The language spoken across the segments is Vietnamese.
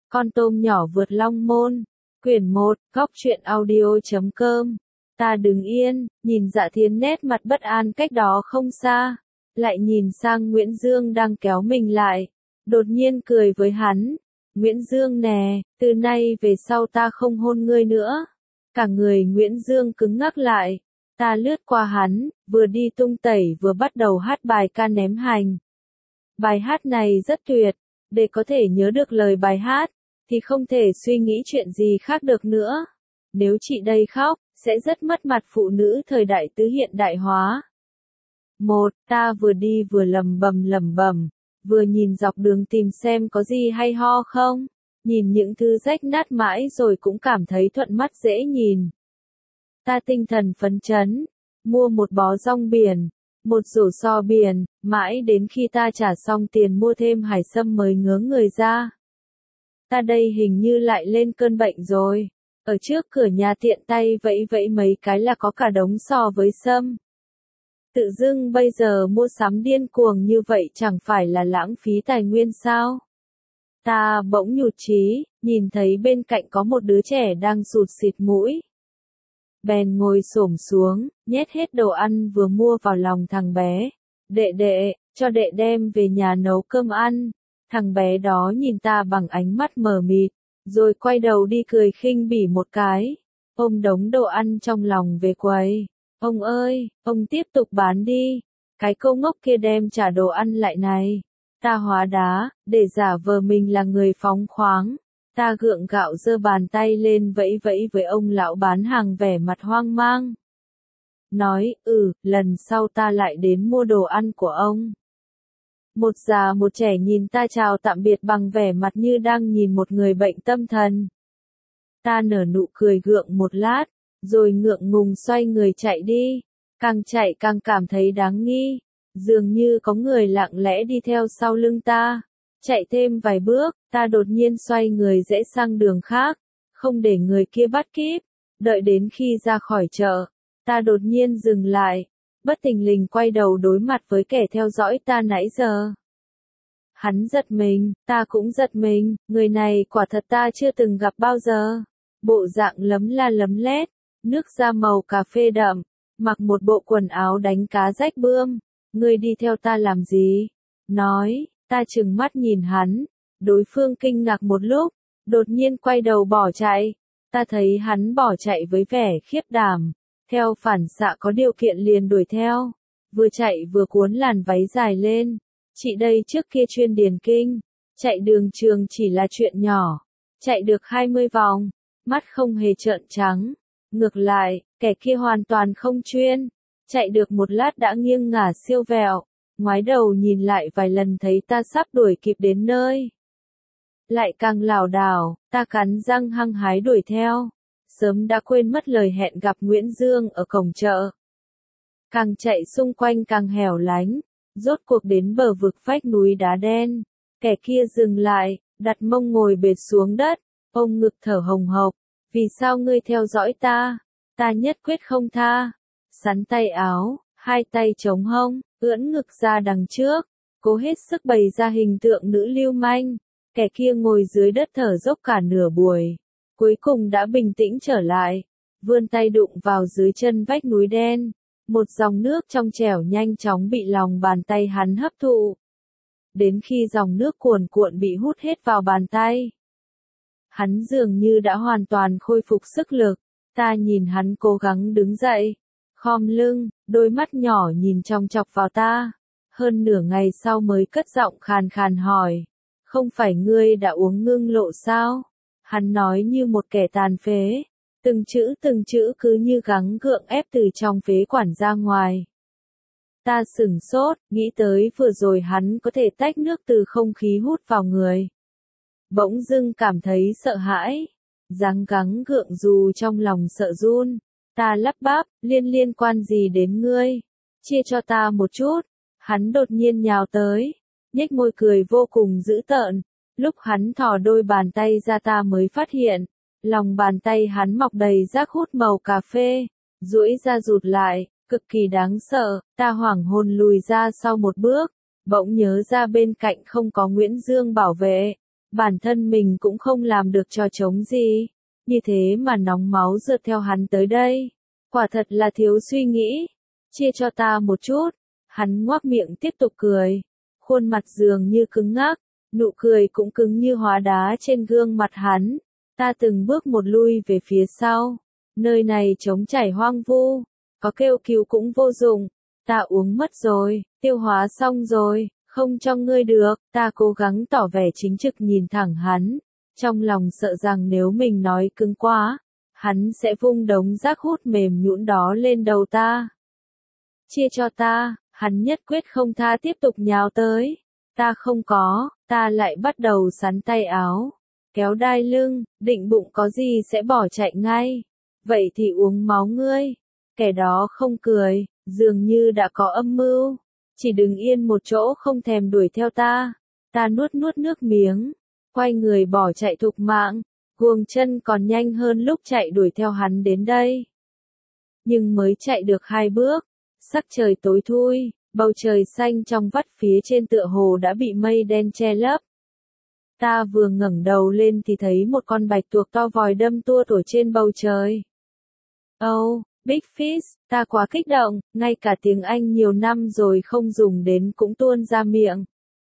Con tôm nhỏ vượt long môn. Quyển 1, góc truyện audio.com. Ta đứng yên, nhìn Dạ Thiến nét mặt bất an cách đó không xa. Lại nhìn sang Nguyễn Dương đang kéo mình lại. Đột nhiên cười với hắn. Nguyễn Dương nè, từ nay về sau ta không hôn ngươi nữa. Cả người Nguyễn Dương cứng ngắc lại. Ta lướt qua hắn, vừa đi tung tẩy vừa bắt đầu hát bài ca ném hành. Bài hát này rất tuyệt. Để có thể nhớ được lời bài hát, thì không thể suy nghĩ chuyện gì khác được nữa. Nếu chị đây khóc, sẽ rất mất mặt phụ nữ thời đại tứ hiện đại hóa. Ta vừa đi vừa lẩm bẩm, vừa nhìn dọc đường tìm xem có gì hay ho không. Nhìn những thứ rách nát mãi rồi cũng cảm thấy thuận mắt dễ nhìn. Ta tinh thần phấn chấn, mua một bó rong biển, một rổ so biển, mãi đến khi ta trả xong tiền mua thêm hải sâm mới ngớ người ra. Ta đây hình như lại lên cơn bệnh rồi. Ở trước cửa nhà tiện tay vẫy vẫy mấy cái là có cả đống sò với sâm. Tự dưng bây giờ mua sắm điên cuồng như vậy chẳng phải là lãng phí tài nguyên sao? Ta bỗng nhụt chí, nhìn thấy bên cạnh có một đứa trẻ đang sụt xịt mũi. Bèn ngồi xổm xuống, nhét hết đồ ăn vừa mua vào lòng thằng bé. Đệ, cho đệ đem về nhà nấu cơm ăn. Thằng bé đó nhìn ta bằng ánh mắt mờ mịt, rồi quay đầu đi cười khinh bỉ một cái. Ôm đống đồ ăn trong lòng về quầy. Ông ơi, ông tiếp tục bán đi. Cái cô ngốc kia đem trả đồ ăn lại này. Ta hóa đá, để giả vờ mình là người phóng khoáng. Ta gượng gạo giơ bàn tay lên vẫy vẫy với ông lão bán hàng vẻ mặt hoang mang. Nói, lần sau ta lại đến mua đồ ăn của ông. Một già một trẻ nhìn ta chào tạm biệt bằng vẻ mặt như đang nhìn một người bệnh tâm thần. Ta nở nụ cười gượng một lát, rồi ngượng ngùng xoay người chạy đi. Càng chạy càng cảm thấy đáng nghi. Dường như có người lặng lẽ đi theo sau lưng ta. Chạy thêm vài bước, ta đột nhiên xoay người rẽ sang đường khác, không để người kia bắt kịp. Đợi đến khi ra khỏi chợ, ta đột nhiên dừng lại, bất thình lình quay đầu đối mặt với kẻ theo dõi ta nãy giờ. Hắn giật mình, ta cũng giật mình, người này quả thật ta chưa từng gặp bao giờ. Bộ dạng lấm la lấm lét, nước da màu cà phê đậm, mặc một bộ quần áo đánh cá rách bươm. Ngươi đi theo ta làm gì? Nói. Ta trừng mắt nhìn hắn, đối phương kinh ngạc một lúc, đột nhiên quay đầu bỏ chạy. Ta thấy hắn bỏ chạy với vẻ khiếp đảm, theo phản xạ có điều kiện liền đuổi theo, vừa chạy vừa cuốn làn váy dài lên. Chị đây trước kia chuyên điền kinh, chạy đường trường chỉ là chuyện nhỏ, chạy được 20 vòng, mắt không hề trợn trắng. Ngược lại, kẻ kia hoàn toàn không chuyên, chạy được một lát đã nghiêng ngả siêu vẹo. Ngoái đầu nhìn lại vài lần thấy ta sắp đuổi kịp đến nơi. Lại càng lảo đảo, ta cắn răng hăng hái đuổi theo. Sớm đã quên mất lời hẹn gặp Nguyễn Dương ở cổng chợ. Càng chạy xung quanh càng hẻo lánh, rốt cuộc đến bờ vực vách núi đá đen. Kẻ kia dừng lại, đặt mông ngồi bệt xuống đất, ôm ngực thở hồng hộc. Vì sao ngươi theo dõi ta? Ta nhất quyết không tha. Sắn tay áo, hai tay chống hông, ưỡn ngực ra đằng trước, cố hết sức bày ra hình tượng nữ lưu manh. Kẻ kia ngồi dưới đất thở dốc cả nửa buổi, cuối cùng đã bình tĩnh trở lại, vươn tay đụng vào dưới chân vách núi đen. Một dòng nước trong trẻo nhanh chóng bị lòng bàn tay hắn hấp thụ. Đến khi dòng nước cuồn cuộn bị hút hết vào bàn tay, hắn dường như đã hoàn toàn khôi phục sức lực. Ta nhìn hắn cố gắng đứng dậy, khom lưng, đôi mắt nhỏ nhìn chòng chọc vào ta. Hơn nửa ngày sau mới cất giọng khàn khàn hỏi. Không phải ngươi đã uống ngưng lộ sao? Hắn nói như một kẻ tàn phế. Từng chữ cứ như gắng gượng ép từ trong phế quản ra ngoài. Ta sửng sốt, nghĩ tới vừa rồi hắn có thể tách nước từ không khí hút vào người. Bỗng dưng cảm thấy sợ hãi. Dáng gắng gượng dù trong lòng sợ run. Ta lắp bắp, liên quan gì đến ngươi? Chia cho ta một chút. Hắn đột nhiên nhào tới, nhếch môi cười vô cùng dữ tợn. Lúc hắn thò đôi bàn tay ra ta mới phát hiện, lòng bàn tay hắn mọc đầy rác hút màu cà phê, duỗi ra rụt lại, cực kỳ đáng sợ. Ta hoảng hồn lùi ra sau một bước, bỗng nhớ ra bên cạnh không có Nguyễn Dương bảo vệ, bản thân mình cũng không làm được trò trống gì, như thế mà nóng máu rượt theo hắn tới đây, quả thật là thiếu suy nghĩ, chia cho ta một chút, hắn ngoác miệng tiếp tục cười, khuôn mặt dường như cứng ngắc, nụ cười cũng cứng như hóa đá trên gương mặt hắn, ta từng bước một lui về phía sau, nơi này trống trải hoang vu, có kêu cứu cũng vô dụng, ta uống mất rồi, tiêu hóa xong rồi, không cho ngươi được, ta cố gắng tỏ vẻ chính trực nhìn thẳng hắn, trong lòng sợ rằng nếu mình nói cứng quá, hắn sẽ vung đống rác hút mềm nhũn đó lên đầu ta. Chia cho ta, hắn nhất quyết không tha tiếp tục nhào tới, ta không có, ta lại bắt đầu sắn tay áo, kéo đai lưng, định bụng có gì sẽ bỏ chạy ngay, vậy thì uống máu ngươi, kẻ đó không cười, dường như đã có âm mưu. Chỉ đứng yên một chỗ không thèm đuổi theo ta. Ta nuốt nuốt nước miếng, quay người bỏ chạy thục mạng, guồng chân còn nhanh hơn lúc chạy đuổi theo hắn đến đây. Nhưng mới chạy được 2 bước, sắc trời tối thui, bầu trời xanh trong vắt phía trên tựa hồ đã bị mây đen che lấp. Ta vừa ngẩng đầu lên thì thấy một con bạch tuộc to vòi đâm tua ở trên bầu trời. Oh, Big Fish, ta quá kích động, ngay cả tiếng Anh nhiều năm rồi không dùng đến cũng tuôn ra miệng.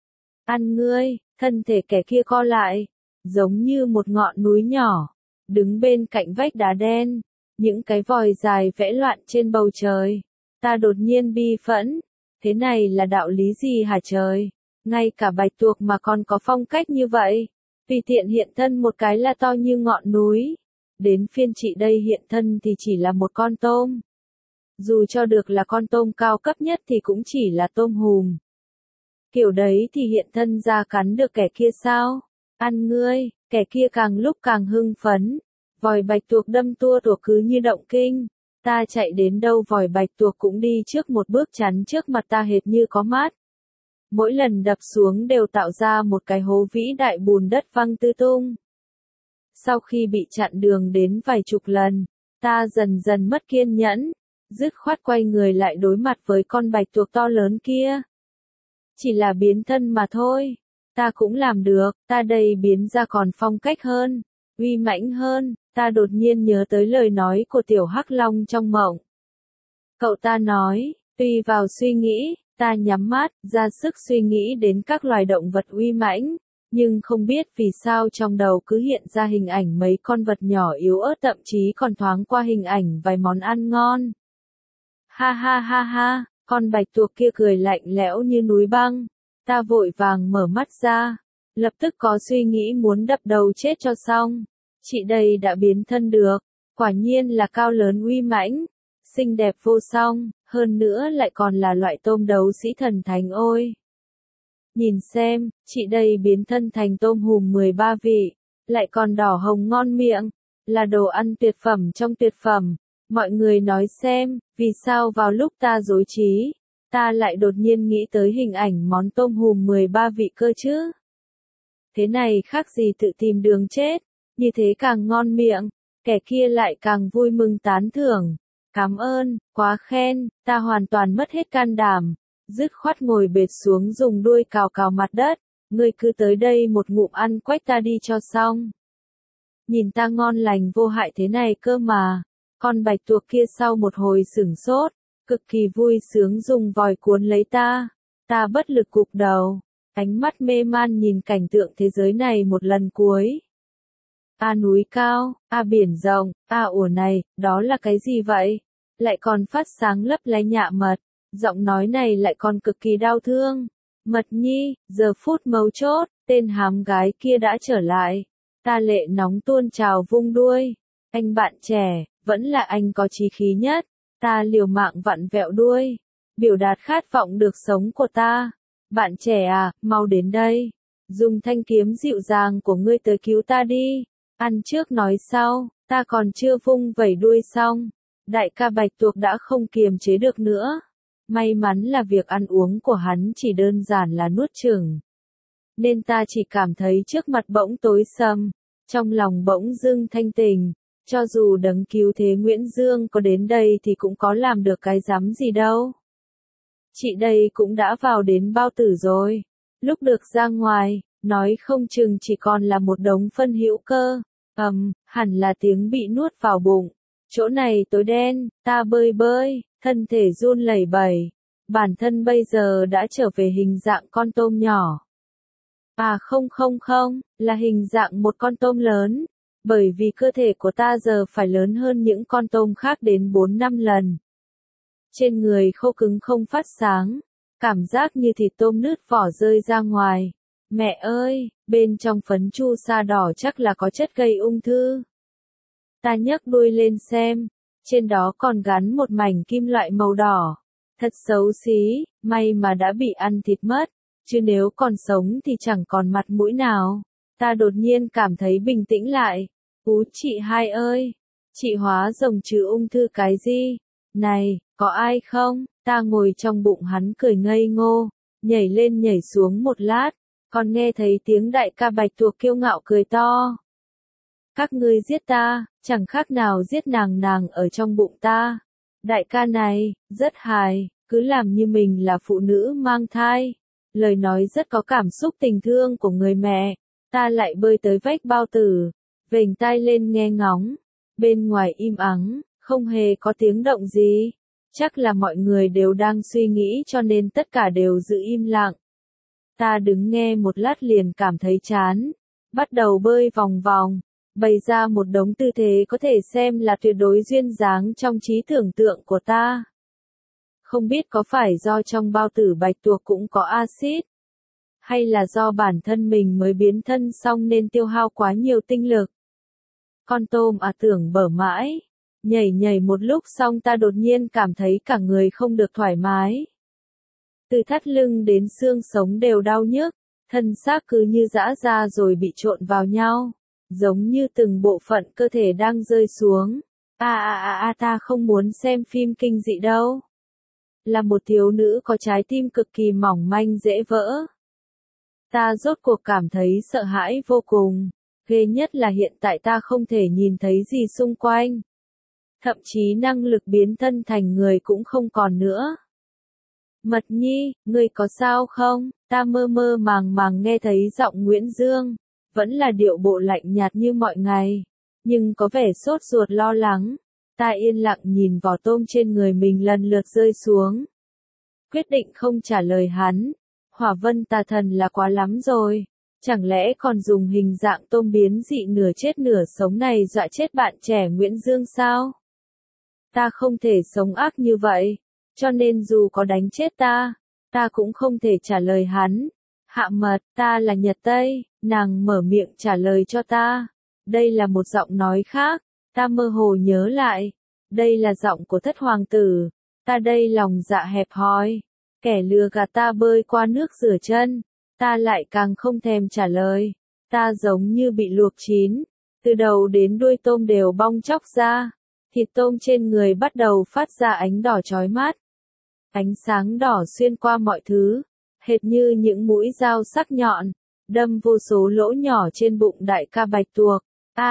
Ăn ngươi, thân thể kẻ kia co lại, giống như một ngọn núi nhỏ, đứng bên cạnh vách đá đen, những cái vòi dài vẽ loạn trên bầu trời. Ta đột nhiên bi phẫn, thế này là đạo lý gì hả trời? Ngay cả bạch tuộc mà còn có phong cách như vậy, tùy tiện hiện thân một cái là to như ngọn núi. Đến phiên chị đây hiện thân thì chỉ là một con tôm. Dù cho được là con tôm cao cấp nhất thì cũng chỉ là tôm hùm. Kiểu đấy thì hiện thân ra cắn được kẻ kia sao? Ăn ngươi, kẻ kia càng lúc càng hưng phấn. Vòi bạch tuộc đâm tua tuộc cứ như động kinh. Ta chạy đến đâu vòi bạch tuộc cũng đi trước một bước chắn trước mặt ta hệt như có mát. Mỗi lần đập xuống đều tạo ra một cái hố vĩ đại bùn đất văng tứ tung. Sau khi bị chặn đường đến vài chục lần, ta dần dần mất kiên nhẫn, dứt khoát quay người lại đối mặt với con bạch tuộc to lớn kia. Chỉ là biến thân mà thôi, ta cũng làm được, ta đây biến ra còn phong cách hơn, uy mãnh hơn, ta đột nhiên nhớ tới lời nói của tiểu hắc long trong mộng. Cậu ta nói, tùy vào suy nghĩ, ta nhắm mắt, ra sức suy nghĩ đến các loài động vật uy mãnh. Nhưng không biết vì sao trong đầu cứ hiện ra hình ảnh mấy con vật nhỏ yếu ớt, thậm chí còn thoáng qua hình ảnh vài món ăn ngon. Ha ha ha ha, con bạch tuộc kia cười lạnh lẽo như núi băng. Ta vội vàng mở mắt ra, lập tức có suy nghĩ muốn đập đầu chết cho xong. Chị đây đã biến thân được, quả nhiên là cao lớn uy mãnh, xinh đẹp vô song, hơn nữa lại còn là loại tôm đấu sĩ thần thánh ôi. Nhìn xem, chị đây biến thân thành tôm hùm 13 vị, lại còn đỏ hồng ngon miệng, là đồ ăn tuyệt phẩm trong tuyệt phẩm. Mọi người nói xem, vì sao vào lúc ta rối trí, ta lại đột nhiên nghĩ tới hình ảnh món tôm hùm 13 vị cơ chứ? Thế này khác gì tự tìm đường chết, như thế càng ngon miệng, kẻ kia lại càng vui mừng tán thưởng. Cảm ơn, quá khen, ta hoàn toàn mất hết can đảm. Dứt khoát ngồi bệt xuống dùng đuôi cào cào mặt đất, ngươi cứ tới đây một ngụm ăn quách ta đi cho xong. Nhìn ta ngon lành vô hại thế này cơ mà, con bạch tuộc kia sau một hồi sửng sốt, cực kỳ vui sướng dùng vòi cuốn lấy ta, ta bất lực gục đầu, ánh mắt mê man nhìn cảnh tượng thế giới này một lần cuối. A núi cao, a biển rộng, a ủa này, đó là cái gì vậy? Lại còn phát sáng lấp lánh nhạ mật. Giọng nói này lại còn cực kỳ đau thương. Mật nhi, giờ phút mấu chốt, tên hám gái kia đã trở lại. Ta lệ nóng tuôn trào vung đuôi. Anh bạn trẻ, vẫn là anh có chí khí nhất. Ta liều mạng vặn vẹo đuôi. Biểu đạt khát vọng được sống của ta. Bạn trẻ à, mau đến đây. Dùng thanh kiếm dịu dàng của ngươi tới cứu ta đi. Ăn trước nói sau, ta còn chưa vung vẩy đuôi xong. Đại ca bạch tuộc đã không kiềm chế được nữa. May mắn là việc ăn uống của hắn chỉ đơn giản là nuốt chửng. Nên ta chỉ cảm thấy trước mặt bỗng tối sầm, trong lòng bỗng dưng thanh tình, cho dù đấng cứu thế Nguyễn Dương có đến đây thì cũng có làm được cái rắm gì đâu. Chị đây cũng đã vào đến bao tử rồi, lúc được ra ngoài, nói không chừng chỉ còn là một đống phân hữu cơ. Hẳn là tiếng bị nuốt vào bụng. Chỗ này tối đen, ta bơi bơi, thân thể run lẩy bẩy. Bản thân bây giờ đã trở về hình dạng con tôm nhỏ. À không, là hình dạng một con tôm lớn. Bởi vì cơ thể của ta giờ phải lớn hơn những con tôm khác đến 4-5 lần. Trên người khô cứng không phát sáng. Cảm giác như thịt tôm nứt vỏ rơi ra ngoài. Mẹ ơi, bên trong phấn chu sa đỏ chắc là có chất gây ung thư. Ta nhấc đuôi lên xem. Trên đó còn gắn một mảnh kim loại màu đỏ. Thật xấu xí, may mà đã bị ăn thịt mất. Chứ nếu còn sống thì chẳng còn mặt mũi nào. Ta đột nhiên cảm thấy bình tĩnh lại. Chị hai ơi, chị hóa rồng trừ ung thư cái gì? Này, có ai không? Ta ngồi trong bụng hắn cười ngây ngô, nhảy lên nhảy xuống một lát, còn nghe thấy tiếng đại ca Bạch Tuộc kiêu ngạo cười to. Các ngươi giết ta, chẳng khác nào giết nàng ở trong bụng ta. Đại ca này, rất hài, cứ làm như mình là phụ nữ mang thai. Lời nói rất có cảm xúc tình thương của người mẹ. Ta lại bơi tới vách bao tử, vểnh tai lên nghe ngóng. Bên ngoài im ắng, không hề có tiếng động gì. Chắc là mọi người đều đang suy nghĩ cho nên tất cả đều giữ im lặng. Ta đứng nghe một lát liền cảm thấy chán. Bắt đầu bơi vòng vòng, bày ra một đống tư thế có thể xem là tuyệt đối duyên dáng trong trí tưởng tượng của ta. Không biết có phải do trong bao tử Bạch Tuộc cũng có axit, hay là do bản thân mình mới biến thân xong nên tiêu hao quá nhiều tinh lực. Con tôm tưởng bở mãi. Nhảy một lúc xong ta đột nhiên cảm thấy cả người không được thoải mái. Từ thắt lưng đến xương sống đều đau nhức, thân xác cứ như giã ra rồi bị trộn vào nhau, giống như từng bộ phận cơ thể đang rơi xuống. Ta không muốn xem phim kinh dị đâu. Là một thiếu nữ có trái tim cực kỳ mỏng manh dễ vỡ. Ta rốt cuộc cảm thấy sợ hãi vô cùng. Ghê nhất là hiện tại ta không thể nhìn thấy gì xung quanh. Thậm chí năng lực biến thân thành người cũng không còn nữa. Mật Nhi, ngươi có sao không? Ta mơ mơ màng nghe thấy giọng Nguyễn Dương. Vẫn là điệu bộ lạnh nhạt như mọi ngày. Nhưng có vẻ sốt ruột lo lắng. Ta yên lặng nhìn vỏ tôm trên người mình lần lượt rơi xuống. Quyết định không trả lời hắn. Hỏa vân tà thần là quá lắm rồi. Chẳng lẽ còn dùng hình dạng tôm biến dị nửa chết nửa sống này dọa chết bạn trẻ Nguyễn Dương sao? Ta không thể sống ác như vậy. Cho nên dù có đánh chết ta cũng không thể trả lời hắn. Hạ mật, ta là Nhật Tây, nàng mở miệng trả lời cho ta. Đây là một giọng nói khác, ta mơ hồ nhớ lại. Đây là giọng của thất hoàng tử. Ta đây lòng dạ hẹp hòi. Kẻ lừa gạt ta bơi qua nước rửa chân. Ta lại càng không thèm trả lời. Ta giống như bị luộc chín. Từ đầu đến đuôi tôm đều bong chóc ra. Thịt tôm trên người bắt đầu phát ra ánh đỏ chói mắt. Ánh sáng đỏ xuyên qua mọi thứ. Hệt như những mũi dao sắc nhọn. Đâm vô số lỗ nhỏ trên bụng đại ca Bạch Tuộc.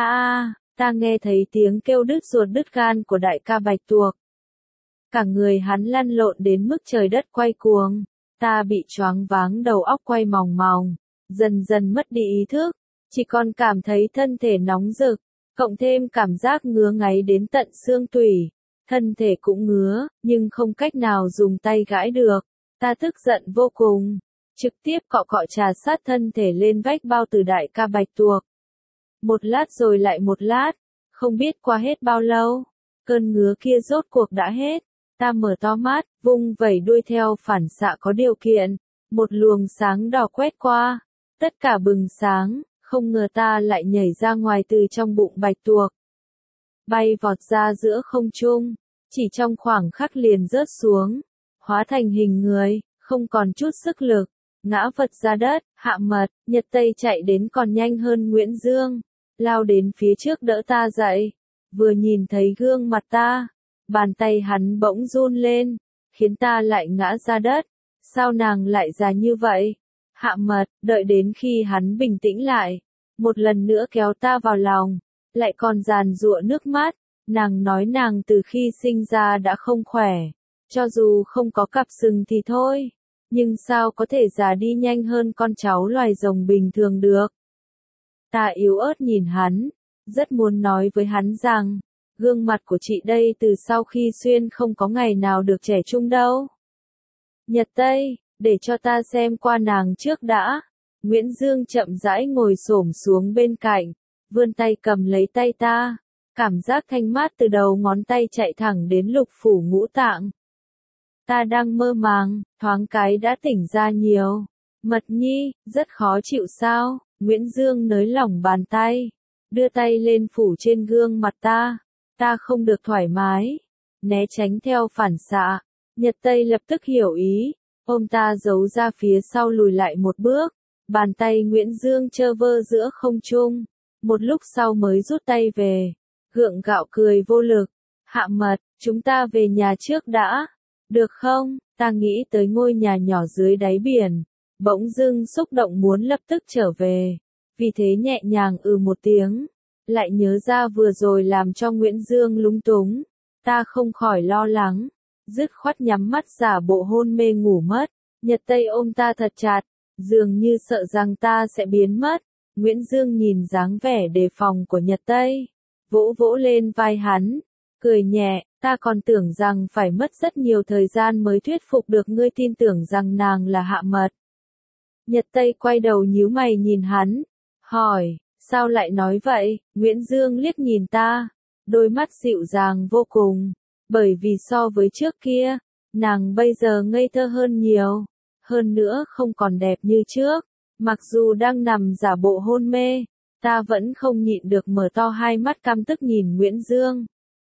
Ta nghe thấy tiếng kêu đứt ruột đứt gan của đại ca Bạch Tuộc. Cả người hắn lăn lộn đến mức trời đất quay cuồng. Ta bị choáng váng đầu óc quay mòng mòng. Dần dần mất đi ý thức. Chỉ còn cảm thấy thân thể nóng rực. Cộng thêm cảm giác ngứa ngáy đến tận xương tủy. Thân thể cũng ngứa, nhưng không cách nào dùng tay gãi được. Ta tức giận vô cùng. Trực tiếp cọ trà sát thân thể lên vách bao tử đại ca Bạch Tuộc. Một lát rồi lại một lát. Không biết qua hết bao lâu. Cơn ngứa kia rốt cuộc đã hết. Ta mở to mắt, vung vẩy đuôi theo phản xạ có điều kiện. Một luồng sáng đỏ quét qua. Tất cả bừng sáng, không ngờ ta lại nhảy ra ngoài từ trong bụng Bạch Tuộc. Bay vọt ra giữa không trung, chỉ trong khoảng khắc liền rớt xuống. Hóa thành hình người, không còn chút sức lực. Ngã vật ra đất, Hạ Mật, Nhật Tây chạy đến còn nhanh hơn Nguyễn Dương. Lao đến phía trước đỡ ta dậy. Vừa nhìn thấy gương mặt ta. Bàn tay hắn bỗng run lên, khiến ta lại ngã ra đất. Sao nàng lại già như vậy? Hạ Mật, đợi đến khi hắn bình tĩnh lại, một lần nữa kéo ta vào lòng, lại còn giàn giụa nước mắt. Nàng nói nàng từ khi sinh ra đã không khỏe, cho dù không có cặp sừng thì thôi, nhưng sao có thể già đi nhanh hơn con cháu loài rồng bình thường được. Ta yếu ớt nhìn hắn, rất muốn nói với hắn rằng, gương mặt của chị đây từ sau khi xuyên không có ngày nào được trẻ trung đâu. Nhật Tây, để cho ta xem qua nàng trước đã. Nguyễn Dương chậm rãi ngồi xổm xuống bên cạnh, vươn tay cầm lấy tay ta, cảm giác thanh mát từ đầu ngón tay chạy thẳng đến lục phủ ngũ tạng. Ta đang mơ màng, thoáng cái đã tỉnh ra nhiều. Mật Nhi, rất khó chịu sao? Nguyễn Dương nới lỏng bàn tay, đưa tay lên phủ trên gương mặt ta. Ta không được thoải mái, né tránh theo phản xạ. Nhật Tây lập tức hiểu ý, ôm ta giấu ra phía sau lùi lại một bước. Bàn tay Nguyễn Dương chơ vơ giữa không trung, một lúc sau mới rút tay về, gượng gạo cười vô lực. Hạ Mật, chúng ta về nhà trước đã, được không? Ta nghĩ tới ngôi nhà nhỏ dưới đáy biển, bỗng dưng xúc động muốn lập tức trở về, vì thế nhẹ nhàng một tiếng, lại nhớ ra vừa rồi làm cho Nguyễn Dương lúng túng, ta không khỏi lo lắng, dứt khoát nhắm mắt giả bộ hôn mê ngủ mất. Nhật Tây ôm ta thật chặt, dường như sợ rằng ta sẽ biến mất. Nguyễn Dương nhìn dáng vẻ đề phòng của Nhật Tây, vỗ vỗ lên vai hắn, cười nhẹ, ta còn tưởng rằng phải mất rất nhiều thời gian mới thuyết phục được ngươi tin tưởng rằng nàng là Hạ Mật. Nhật Tây quay đầu nhíu mày nhìn hắn, hỏi, sao lại nói vậy? Nguyễn Dương liếc nhìn ta, đôi mắt dịu dàng vô cùng, bởi vì so với trước kia, nàng bây giờ ngây thơ hơn nhiều, hơn nữa không còn đẹp như trước. Mặc dù đang nằm giả bộ hôn mê, ta vẫn không nhịn được mở to hai mắt căm tức nhìn Nguyễn Dương.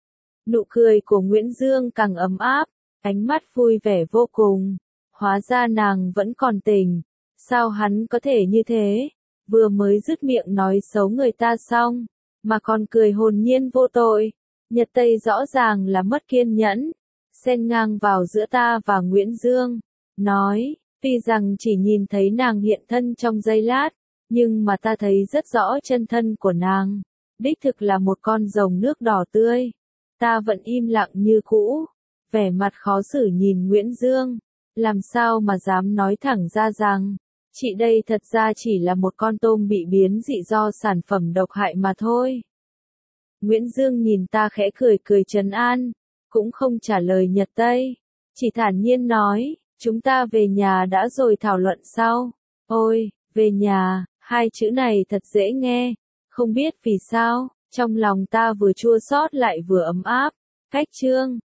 Nụ cười của Nguyễn Dương càng ấm áp, ánh mắt vui vẻ vô cùng. Hóa ra nàng vẫn còn tỉnh. Sao hắn có thể như thế? Vừa mới dứt miệng nói xấu người ta xong, mà còn cười hồn nhiên vô tội. Nhật Tây rõ ràng là mất kiên nhẫn, xen ngang vào giữa ta và Nguyễn Dương, nói, tuy rằng chỉ nhìn thấy nàng hiện thân trong giây lát, nhưng mà ta thấy rất rõ chân thân của nàng, đích thực là một con rồng nước đỏ tươi. Ta vẫn im lặng như cũ, vẻ mặt khó xử nhìn Nguyễn Dương, làm sao mà dám nói thẳng ra rằng, chị đây thật ra chỉ là một con tôm bị biến dị do sản phẩm độc hại mà thôi. Nguyễn Dương nhìn ta khẽ cười cười trấn an, cũng không trả lời Nhật Tây, chỉ thản nhiên nói, chúng ta về nhà đã rồi thảo luận sau. Ôi, về nhà, hai chữ này thật dễ nghe, không biết vì sao, trong lòng ta vừa chua xót lại vừa ấm áp. Cách chương